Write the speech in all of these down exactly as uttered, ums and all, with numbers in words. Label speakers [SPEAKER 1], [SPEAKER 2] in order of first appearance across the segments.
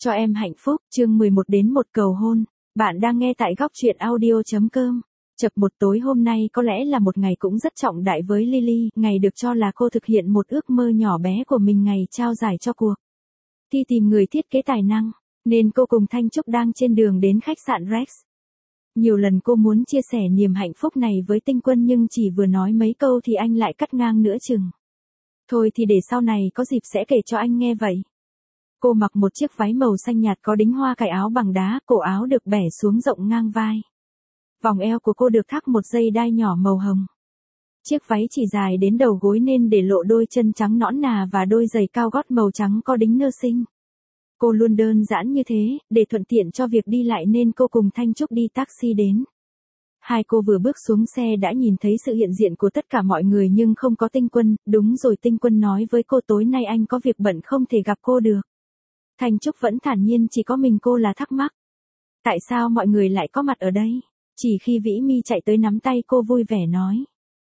[SPEAKER 1] Cho em hạnh phúc, chương mười một đến một cầu hôn. Bạn đang nghe tại góc truyện audio chấm com. Chập một tối hôm nay có lẽ là một ngày cũng rất trọng đại với Lily, ngày được cho là cô thực hiện một ước mơ nhỏ bé của mình, ngày trao giải cho cuộc thi tìm người thiết kế tài năng, nên cô cùng Thanh Trúc đang trên đường đến khách sạn Rex. Nhiều lần cô muốn chia sẻ niềm hạnh phúc này với Tinh Quân nhưng chỉ vừa nói mấy câu thì anh lại cắt ngang nửa chừng. Thôi thì để sau này có dịp sẽ kể cho anh nghe vậy. Cô mặc một chiếc váy màu xanh nhạt có đính hoa cài áo bằng đá, cổ áo được bẻ xuống rộng ngang vai. Vòng eo của cô được thắt một dây đai nhỏ màu hồng. Chiếc váy chỉ dài đến đầu gối nên để lộ đôi chân trắng nõn nà và đôi giày cao gót màu trắng có đính nơ xinh. Cô luôn đơn giản như thế, để thuận tiện cho việc đi lại nên cô cùng Thanh Trúc đi taxi đến. Hai cô vừa bước xuống xe đã nhìn thấy sự hiện diện của tất cả mọi người nhưng không có Tinh Quân. Đúng rồi, Tinh Quân nói với cô tối nay anh có việc bận không thể gặp cô được. Thanh Trúc vẫn thản nhiên, chỉ có mình cô là thắc mắc. Tại sao mọi người lại có mặt ở đây? Chỉ khi Vĩ Mi chạy tới nắm tay cô vui vẻ nói.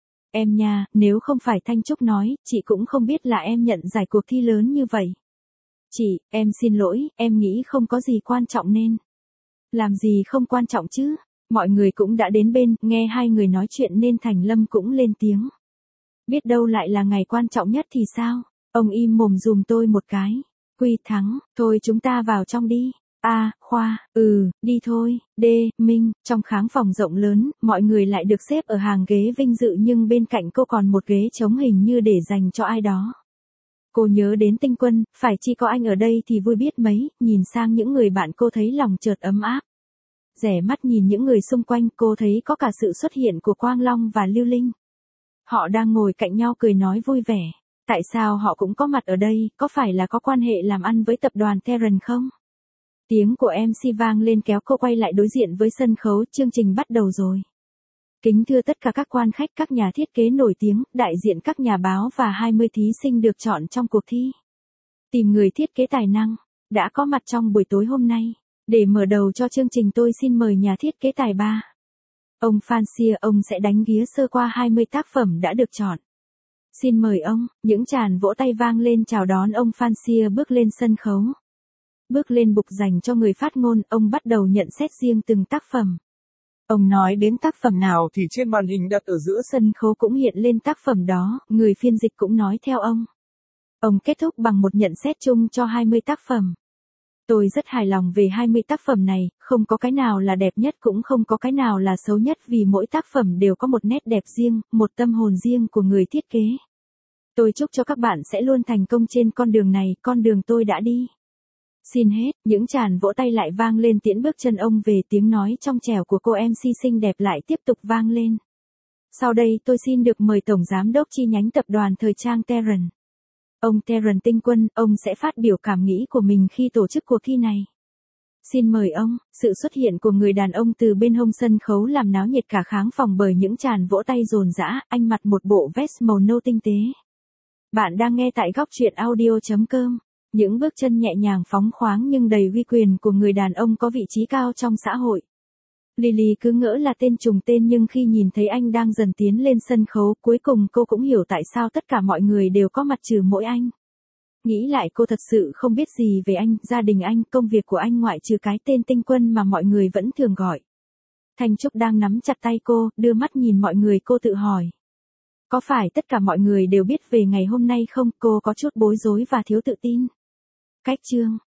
[SPEAKER 1] Em nha, nếu không phải Thanh Trúc nói, chị cũng không biết là em nhận giải cuộc thi lớn như vậy. Chị, em xin lỗi, em nghĩ không có gì quan trọng nên. Làm gì không quan trọng chứ? Mọi người cũng đã đến bên, nghe hai người nói chuyện nên Thành Lâm cũng lên tiếng. Biết đâu lại là ngày quan trọng nhất thì sao? Ông im mồm dùm tôi một cái. Quy Thắng, thôi chúng ta vào trong đi. A, à, Khoa, ừ, đi thôi. D, Minh, trong khán phòng rộng lớn, mọi người lại được xếp ở hàng ghế vinh dự nhưng bên cạnh cô còn một ghế trống hình như để dành cho ai đó. Cô nhớ đến Tinh Quân, phải chi có anh ở đây thì vui biết mấy, nhìn sang những người bạn cô thấy lòng chợt ấm áp. Rẻ mắt nhìn những người xung quanh, cô thấy có cả sự xuất hiện của Quang Long và Lưu Linh. Họ đang ngồi cạnh nhau cười nói vui vẻ. Tại sao họ cũng có mặt ở đây, có phải là có quan hệ làm ăn với tập đoàn Terran không? Tiếng của em xê vang lên kéo cô quay lại đối diện với sân khấu, chương trình bắt đầu rồi. Kính thưa tất cả các quan khách, các nhà thiết kế nổi tiếng, đại diện các nhà báo và hai mươi thí sinh được chọn trong cuộc thi tìm người thiết kế tài năng, đã có mặt trong buổi tối hôm nay. Để mở đầu cho chương trình tôi xin mời nhà thiết kế tài ba. Ông Phan Xia, ông sẽ đánh ghía sơ qua hai mươi tác phẩm đã được chọn. Xin mời ông, những tràng vỗ tay vang lên chào đón ông Phan Xia bước lên sân khấu. Bước lên bục dành cho người phát ngôn, ông bắt đầu nhận xét riêng từng tác phẩm. Ông nói đến tác phẩm nào thì trên màn hình đặt ở giữa sân khấu cũng hiện lên tác phẩm đó, người phiên dịch cũng nói theo ông. Ông kết thúc bằng một nhận xét chung cho hai mươi tác phẩm. Tôi rất hài lòng về hai mươi tác phẩm này, không có cái nào là đẹp nhất cũng không có cái nào là xấu nhất vì mỗi tác phẩm đều có một nét đẹp riêng, một tâm hồn riêng của người thiết kế. Tôi chúc cho các bạn sẽ luôn thành công trên con đường này, con đường tôi đã đi. Xin hết, những tràng vỗ tay lại vang lên tiễn bước chân ông về, tiếng nói trong trẻo của cô em xê xinh đẹp lại tiếp tục vang lên. Sau đây tôi xin được mời Tổng Giám đốc chi nhánh tập đoàn thời trang Terran. Ông Terran Tinh Quân, ông sẽ phát biểu cảm nghĩ của mình khi tổ chức cuộc thi này. Xin mời ông. Sự xuất hiện của người đàn ông từ bên hông sân khấu làm náo nhiệt cả khán phòng bởi những tràng vỗ tay dồn dã, anh mặc một bộ vest màu nâu tinh tế. Bạn đang nghe tại góc truyện audio chấm com. Những bước chân nhẹ nhàng phóng khoáng nhưng đầy uy quyền của người đàn ông có vị trí cao trong xã hội. Lily cứ ngỡ là tên trùng tên nhưng khi nhìn thấy anh đang dần tiến lên sân khấu, cuối cùng cô cũng hiểu tại sao tất cả mọi người đều có mặt trừ mỗi anh. Nghĩ lại cô thật sự không biết gì về anh, gia đình anh, công việc của anh ngoại trừ cái tên Tinh Quân mà mọi người vẫn thường gọi. Thanh Trúc đang nắm chặt tay cô, đưa mắt nhìn mọi người, cô tự hỏi. Có phải tất cả mọi người đều biết về ngày hôm nay không? Cô có chút bối rối và thiếu tự tin. Cách chương.